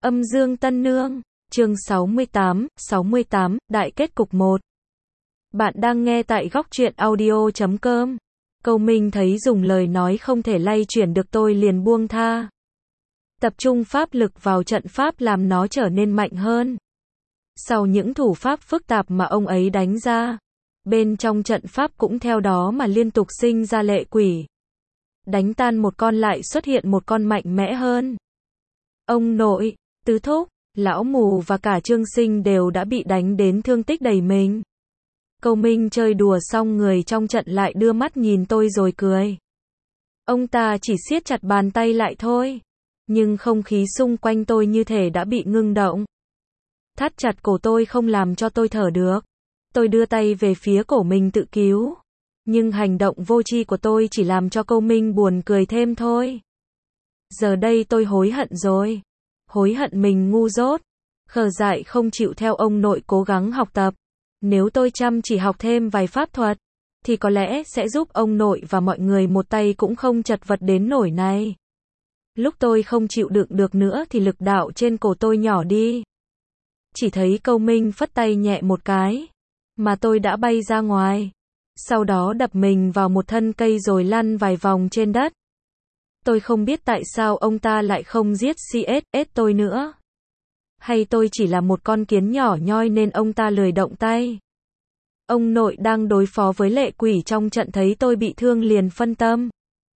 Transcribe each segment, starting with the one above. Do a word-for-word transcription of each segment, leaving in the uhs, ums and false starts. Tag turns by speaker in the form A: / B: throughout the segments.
A: Âm dương tân nương, chương sáu mươi tám, sáu mươi tám, đại kết cục một. Bạn đang nghe tại góc truyện audio chấm com. Câu Minh thấy dùng lời nói không thể lay chuyển được tôi liền buông tha. Tập trung pháp lực vào trận pháp làm nó trở nên mạnh hơn. Sau những thủ pháp phức tạp mà ông ấy đánh ra, bên trong trận pháp cũng theo đó mà liên tục sinh ra lệ quỷ. Đánh tan một con lại xuất hiện một con mạnh mẽ hơn. Ông nội, Tứ Thúc, Lão Mù và cả Trương Sinh đều đã bị đánh đến thương tích đầy mình. Câu Minh chơi đùa xong người trong trận lại đưa mắt nhìn tôi rồi cười. Ông ta chỉ siết chặt bàn tay lại thôi, nhưng không khí xung quanh tôi như thể đã bị ngưng động. Thắt chặt cổ tôi không làm cho tôi thở được. Tôi đưa tay về phía cổ mình tự cứu. Nhưng hành động vô tri của tôi chỉ làm cho Câu Minh buồn cười thêm thôi. Giờ đây tôi hối hận rồi. Hối hận mình ngu dốt, khờ dại không chịu theo ông nội cố gắng học tập. Nếu tôi chăm chỉ học thêm vài pháp thuật, thì có lẽ sẽ giúp ông nội và mọi người một tay cũng không chật vật đến nỗi này. Lúc tôi không chịu đựng được nữa thì lực đạo trên cổ tôi nhỏ đi. Chỉ thấy Câu Minh phất tay nhẹ một cái, mà tôi đã bay ra ngoài. Sau đó đập mình vào một thân cây rồi lăn vài vòng trên đất. Tôi không biết tại sao ông ta lại không giết xê ét ét tôi nữa. Hay tôi chỉ là một con kiến nhỏ nhoi nên ông ta lười động tay. Ông nội đang đối phó với lệ quỷ trong trận thấy tôi bị thương liền phân tâm.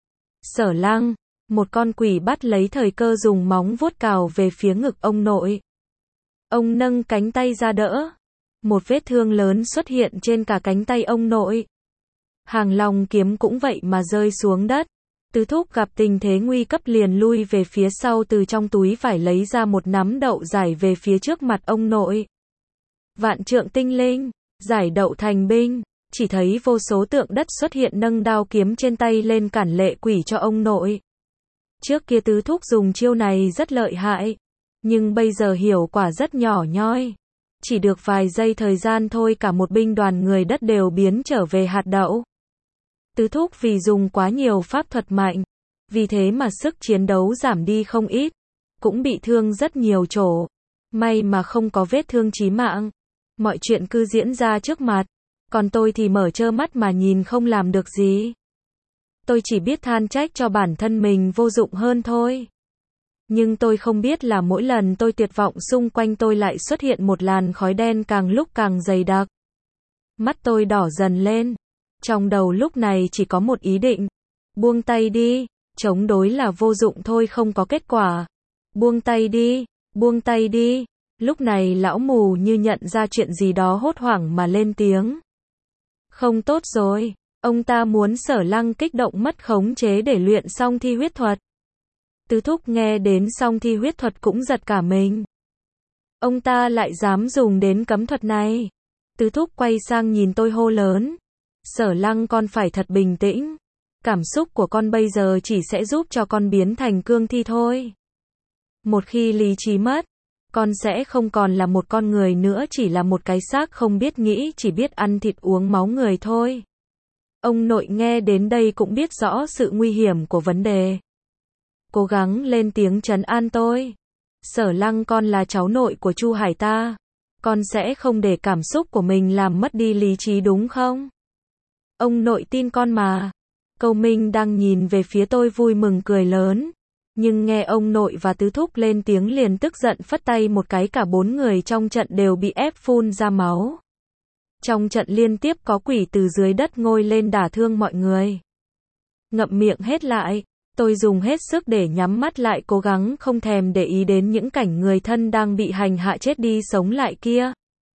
A: Sở Lăng, một con quỷ bắt lấy thời cơ dùng móng vuốt cào về phía ngực ông nội. Ông nâng cánh tay ra đỡ. Một vết thương lớn xuất hiện trên cả cánh tay ông nội. Hàng long kiếm cũng vậy mà rơi xuống đất. Tứ Thúc gặp tình thế nguy cấp liền lui về phía sau từ trong túi phải lấy ra một nắm đậu giải về phía trước mặt ông nội. Vạn trượng tinh linh, giải đậu thành binh, chỉ thấy vô số tượng đất xuất hiện nâng đao kiếm trên tay lên cản lệ quỷ cho ông nội. Trước kia Tứ Thúc dùng chiêu này rất lợi hại, nhưng bây giờ hiệu quả rất nhỏ nhoi. Chỉ được vài giây thời gian thôi cả một binh đoàn người đất đều biến trở về hạt đậu. Tứ Thúc vì dùng quá nhiều pháp thuật mạnh, vì thế mà sức chiến đấu giảm đi không ít, cũng bị thương rất nhiều chỗ. May mà không có vết thương chí mạng. Mọi chuyện cứ diễn ra trước mặt, còn tôi thì mở trơ mắt mà nhìn không làm được gì. Tôi chỉ biết than trách cho bản thân mình vô dụng hơn thôi. Nhưng tôi không biết là mỗi lần tôi tuyệt vọng xung quanh tôi lại xuất hiện một làn khói đen càng lúc càng dày đặc. Mắt tôi đỏ dần lên. Trong đầu lúc này chỉ có một ý định. Buông tay đi, chống đối là vô dụng thôi không có kết quả. Buông tay đi, buông tay đi. Lúc này lão mù như nhận ra chuyện gì đó hốt hoảng mà lên tiếng. Không tốt rồi, ông ta muốn Sở Lăng kích động mất khống chế để luyện song thi huyết thuật. Tứ Thúc nghe đến song thi huyết thuật cũng giật cả mình. Ông ta lại dám dùng đến cấm thuật này. Tứ Thúc quay sang nhìn tôi hô lớn. Sở Lăng con phải thật bình tĩnh. Cảm xúc của con bây giờ chỉ sẽ giúp cho con biến thành cương thi thôi. Một khi lý trí mất, con sẽ không còn là một con người nữa, chỉ là một cái xác không biết nghĩ, chỉ biết ăn thịt uống máu người thôi. Ông nội nghe đến đây cũng biết rõ sự nguy hiểm của vấn đề. Cố gắng lên tiếng trấn an tôi. Sở Lăng con là cháu nội của Chu Hải ta. Con sẽ không để cảm xúc của mình làm mất đi lý trí đúng không? Ông nội tin con mà. Câu Minh đang nhìn về phía tôi vui mừng cười lớn. Nhưng nghe ông nội và Tứ Thúc lên tiếng liền tức giận phất tay một cái, cả bốn người trong trận đều bị ép phun ra máu. Trong trận liên tiếp có quỷ từ dưới đất ngoi lên đả thương mọi người. Ngậm miệng hết lại, tôi dùng hết sức để nhắm mắt lại cố gắng không thèm để ý đến những cảnh người thân đang bị hành hạ chết đi sống lại kia.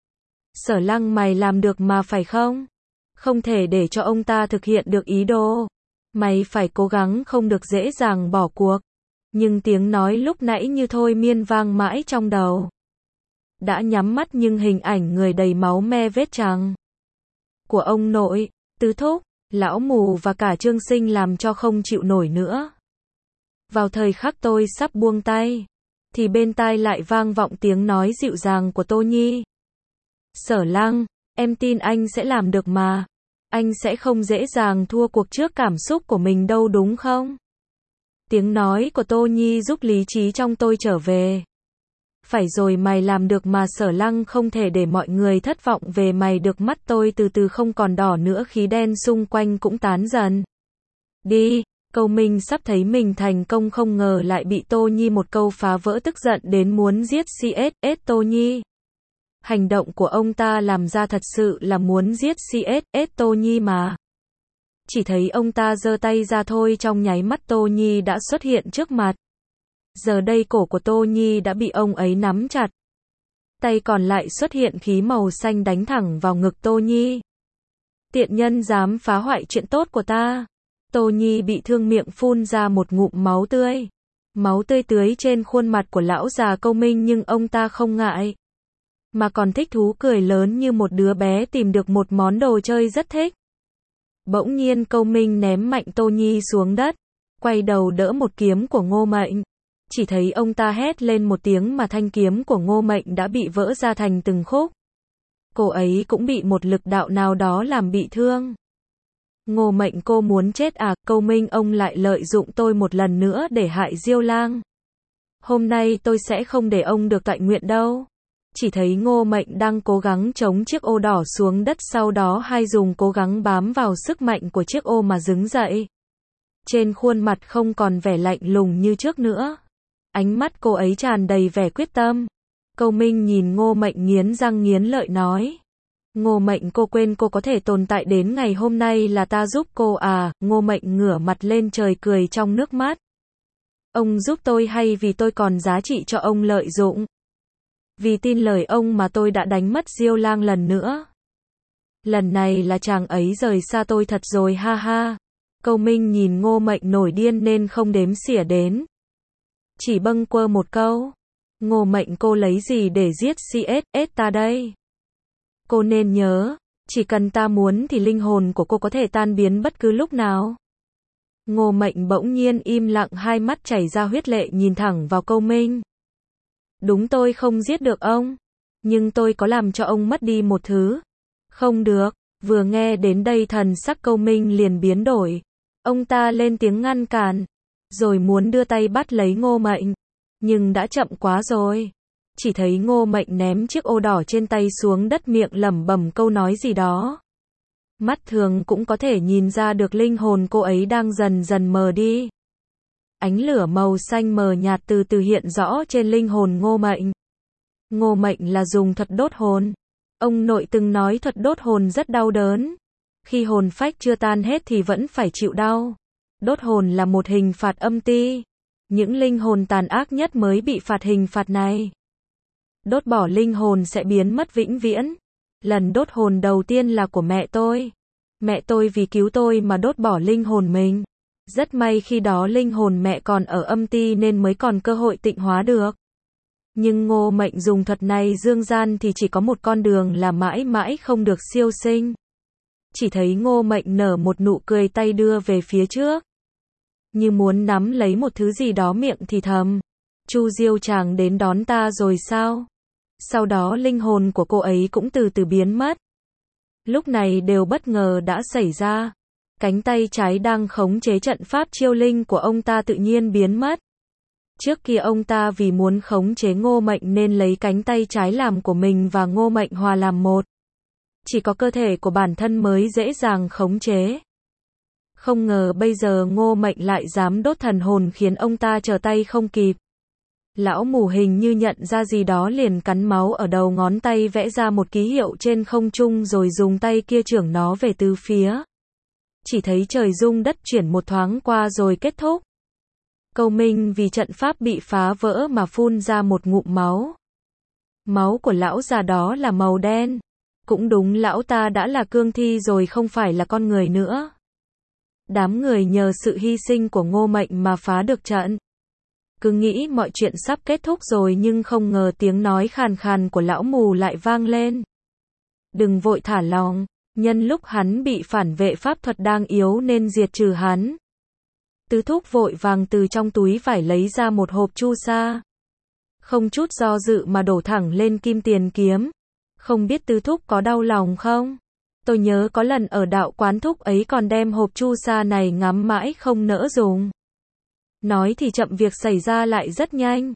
A: Sở Lăng mày làm được mà phải không? Không thể để cho ông ta thực hiện được ý đồ. Mày phải cố gắng không được dễ dàng bỏ cuộc. Nhưng tiếng nói lúc nãy như thôi miên vang mãi trong đầu. Đã nhắm mắt nhưng hình ảnh người đầy máu me vết chằng của ông nội, Tứ Thúc, Lão Mù và cả Trương Sinh làm cho không chịu nổi nữa. Vào thời khắc tôi sắp buông tay, thì bên tai lại vang vọng tiếng nói dịu dàng của Tô Nhi. Sở Lăng, em tin anh sẽ làm được mà. Anh sẽ không dễ dàng thua cuộc trước cảm xúc của mình đâu đúng không? Tiếng nói của Tô Nhi giúp lý trí trong tôi trở về. Phải rồi, mày làm được mà Sở Lăng, không thể để mọi người thất vọng về mày được. Mắt tôi từ từ không còn đỏ nữa, khí đen xung quanh cũng tán dần đi. Câu Minh sắp thấy mình thành công, không ngờ lại bị Tô Nhi một câu phá vỡ, tức giận đến muốn giết xê ét ét Tô Nhi. Hành động của ông ta làm ra thật sự là muốn giết xê ét ét Tô Nhi mà. Chỉ thấy ông ta giơ tay ra thôi, trong nháy mắt Tô Nhi đã xuất hiện trước mặt. Giờ đây cổ của Tô Nhi đã bị ông ấy nắm chặt. Tay còn lại xuất hiện khí màu xanh đánh thẳng vào ngực Tô Nhi. Tiện nhân dám phá hoại chuyện tốt của ta. Tô Nhi bị thương, miệng phun ra một ngụm máu tươi. Máu tươi tưới trên khuôn mặt của lão già Câu Minh, nhưng ông ta không ngại, mà còn thích thú cười lớn như một đứa bé tìm được một món đồ chơi rất thích. Bỗng nhiên Câu Minh ném mạnh Tô Nhi xuống đất, quay đầu đỡ một kiếm của Ngô Mệnh. Chỉ thấy ông ta hét lên một tiếng mà thanh kiếm của Ngô Mệnh đã bị vỡ ra thành từng khúc. Cô ấy cũng bị một lực đạo nào đó làm bị thương. Ngô Mệnh, cô muốn chết à? Câu Minh, ông lại lợi dụng tôi một lần nữa để hại Diêu Lang. Hôm nay tôi sẽ không để ông được toại nguyện đâu. Chỉ thấy Ngô Mệnh đang cố gắng chống chiếc ô đỏ xuống đất, sau đó hai dùng cố gắng bám vào sức mạnh của chiếc ô mà đứng dậy. Trên khuôn mặt không còn vẻ lạnh lùng như trước nữa. Ánh mắt cô ấy tràn đầy vẻ quyết tâm. Câu Minh nhìn Ngô Mệnh nghiến răng nghiến lợi nói. Ngô Mệnh, cô quên cô có thể tồn tại đến ngày hôm nay là ta giúp cô à? Ngô Mệnh ngửa mặt lên trời cười trong nước mắt. Ông giúp tôi hay vì tôi còn giá trị cho ông lợi dụng? Vì tin lời ông mà tôi đã đánh mất Diêu Lang lần nữa. Lần này là chàng ấy rời xa tôi thật rồi, ha ha. Câu Minh nhìn Ngô Mệnh nổi điên nên không đếm xỉa đến. Chỉ bâng quơ một câu. Ngô Mệnh, cô lấy gì để giết xê ét ét ta đây? Cô nên nhớ, chỉ cần ta muốn thì linh hồn của cô có thể tan biến bất cứ lúc nào. Ngô Mệnh bỗng nhiên im lặng, hai mắt chảy ra huyết lệ nhìn thẳng vào Câu Minh. Đúng, tôi không giết được ông, nhưng tôi có làm cho ông mất đi một thứ. Không được. Vừa nghe đến đây thần sắc Câu Minh liền biến đổi. Ông ta lên tiếng ngăn cản, rồi muốn đưa tay bắt lấy Ngô Mệnh, nhưng đã chậm quá rồi. Chỉ thấy Ngô Mệnh ném chiếc ô đỏ trên tay xuống đất, miệng lẩm bẩm câu nói gì đó. Mắt thường cũng có thể nhìn ra được linh hồn cô ấy đang dần dần mờ đi. Ánh lửa màu xanh mờ nhạt từ từ hiện rõ trên linh hồn Ngô Mệnh. Ngô Mệnh là dùng thuật đốt hồn. Ông nội từng nói thuật đốt hồn rất đau đớn. Khi hồn phách chưa tan hết thì vẫn phải chịu đau. Đốt hồn là một hình phạt âm ti. Những linh hồn tàn ác nhất mới bị phạt hình phạt này. Đốt bỏ linh hồn sẽ biến mất vĩnh viễn. Lần đốt hồn đầu tiên là của mẹ tôi. Mẹ tôi vì cứu tôi mà đốt bỏ linh hồn mình. Rất may khi đó linh hồn mẹ còn ở âm ti nên mới còn cơ hội tịnh hóa được. Nhưng Ngô Mệnh dùng thuật này dương gian thì chỉ có một con đường là mãi mãi không được siêu sinh. Chỉ thấy Ngô Mệnh nở một nụ cười, tay đưa về phía trước, như muốn nắm lấy một thứ gì đó, miệng thì thầm. Chu Diêu chàng đến đón ta rồi sao? Sau đó linh hồn của cô ấy cũng từ từ biến mất. Lúc này điều bất ngờ đã xảy ra. Cánh tay trái đang khống chế trận pháp chiêu linh của ông ta tự nhiên biến mất. Trước kia ông ta vì muốn khống chế Ngô Mệnh nên lấy cánh tay trái làm của mình và Ngô Mệnh hòa làm một. Chỉ có cơ thể của bản thân mới dễ dàng khống chế. Không ngờ bây giờ Ngô Mệnh lại dám đốt thần hồn khiến ông ta trở tay không kịp. Lão mù hình như nhận ra gì đó liền cắn máu ở đầu ngón tay, vẽ ra một ký hiệu trên không trung rồi dùng tay kia chưởng nó về tứ phía. Chỉ thấy trời rung đất chuyển một thoáng qua rồi kết thúc. Câu Minh vì trận pháp bị phá vỡ mà phun ra một ngụm máu. Máu của lão già đó là màu đen. Cũng đúng, lão ta đã là cương thi rồi, không phải là con người nữa. Đám người nhờ sự hy sinh của Ngô Mệnh mà phá được trận. Cứ nghĩ mọi chuyện sắp kết thúc rồi nhưng không ngờ tiếng nói khàn khàn của lão mù lại vang lên. Đừng vội thả lòng, nhân lúc hắn bị phản vệ pháp thuật đang yếu nên diệt trừ hắn. Tứ thúc vội vàng từ trong túi vải lấy ra một hộp chu sa. Không chút do dự mà đổ thẳng lên kim tiền kiếm. Không biết tứ thúc có đau lòng không? Tôi nhớ có lần ở đạo quán thúc ấy còn đem hộp chu sa này ngắm mãi không nỡ dùng. Nói thì chậm, việc xảy ra lại rất nhanh.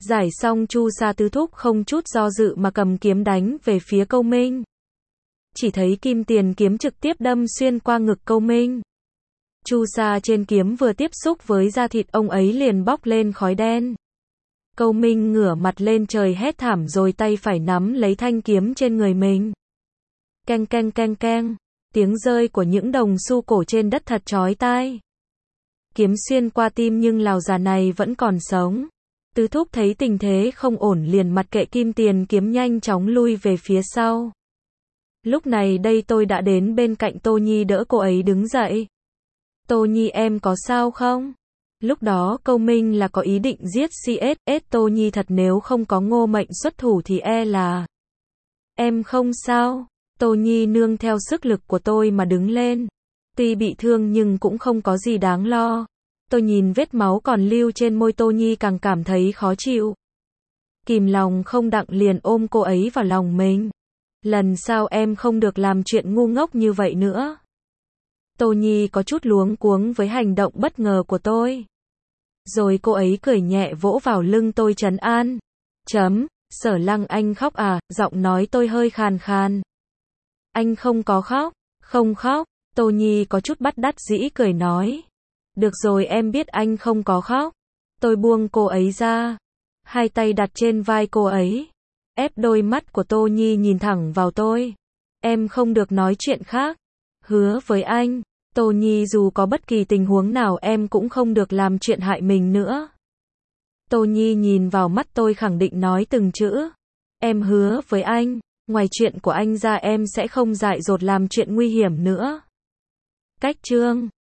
A: Giải xong Chu Sa Tứ Thúc không chút do dự mà cầm kiếm đánh về phía Câu Minh. Chỉ thấy kim tiền kiếm trực tiếp đâm xuyên qua ngực Câu Minh. Chu sa trên kiếm vừa tiếp xúc với da thịt ông ấy liền bốc lên khói đen. Câu Minh ngửa mặt lên trời hét thảm rồi tay phải nắm lấy thanh kiếm trên người mình. Keng keng keng keng, tiếng rơi của những đồng xu cổ trên đất thật chói tai. Kiếm xuyên qua tim nhưng lão già này vẫn còn sống. Tứ Thúc thấy tình thế không ổn liền mặc kệ kim tiền kiếm nhanh chóng lui về phía sau. Lúc này đây tôi đã đến bên cạnh Tô Nhi đỡ cô ấy đứng dậy. Tô Nhi em có sao không? Lúc đó Câu Minh là có ý định giết xê ét ét Tô Nhi thật nếu không có Ngô Mệnh xuất thủ thì e là... Em không sao. Tô Nhi nương theo sức lực của tôi mà đứng lên. Tuy bị thương nhưng cũng không có gì đáng lo. Tôi nhìn vết máu còn lưu trên môi Tô Nhi càng cảm thấy khó chịu. Kìm lòng không đặng liền ôm cô ấy vào lòng mình. Lần sau em không được làm chuyện ngu ngốc như vậy nữa. Tô Nhi có chút luống cuống với hành động bất ngờ của tôi. Rồi cô ấy cười nhẹ vỗ vào lưng tôi trấn an. Chấm, Sở Lăng anh khóc à, giọng nói tôi hơi khàn khàn. Anh không có khóc, không khóc, Tô Nhi có chút bất đắc dĩ cười nói. Được rồi em biết anh không có khóc. Tôi buông cô ấy ra. Hai tay đặt trên vai cô ấy. Ép đôi mắt của Tô Nhi nhìn thẳng vào tôi. Em không được nói chuyện khác. Hứa với anh, Tô Nhi dù có bất kỳ tình huống nào em cũng không được làm chuyện hại mình nữa. Tô Nhi nhìn vào mắt tôi khẳng định nói từng chữ. Em hứa với anh, ngoài chuyện của anh ra em sẽ không dại dột làm chuyện nguy hiểm nữa. Cách chương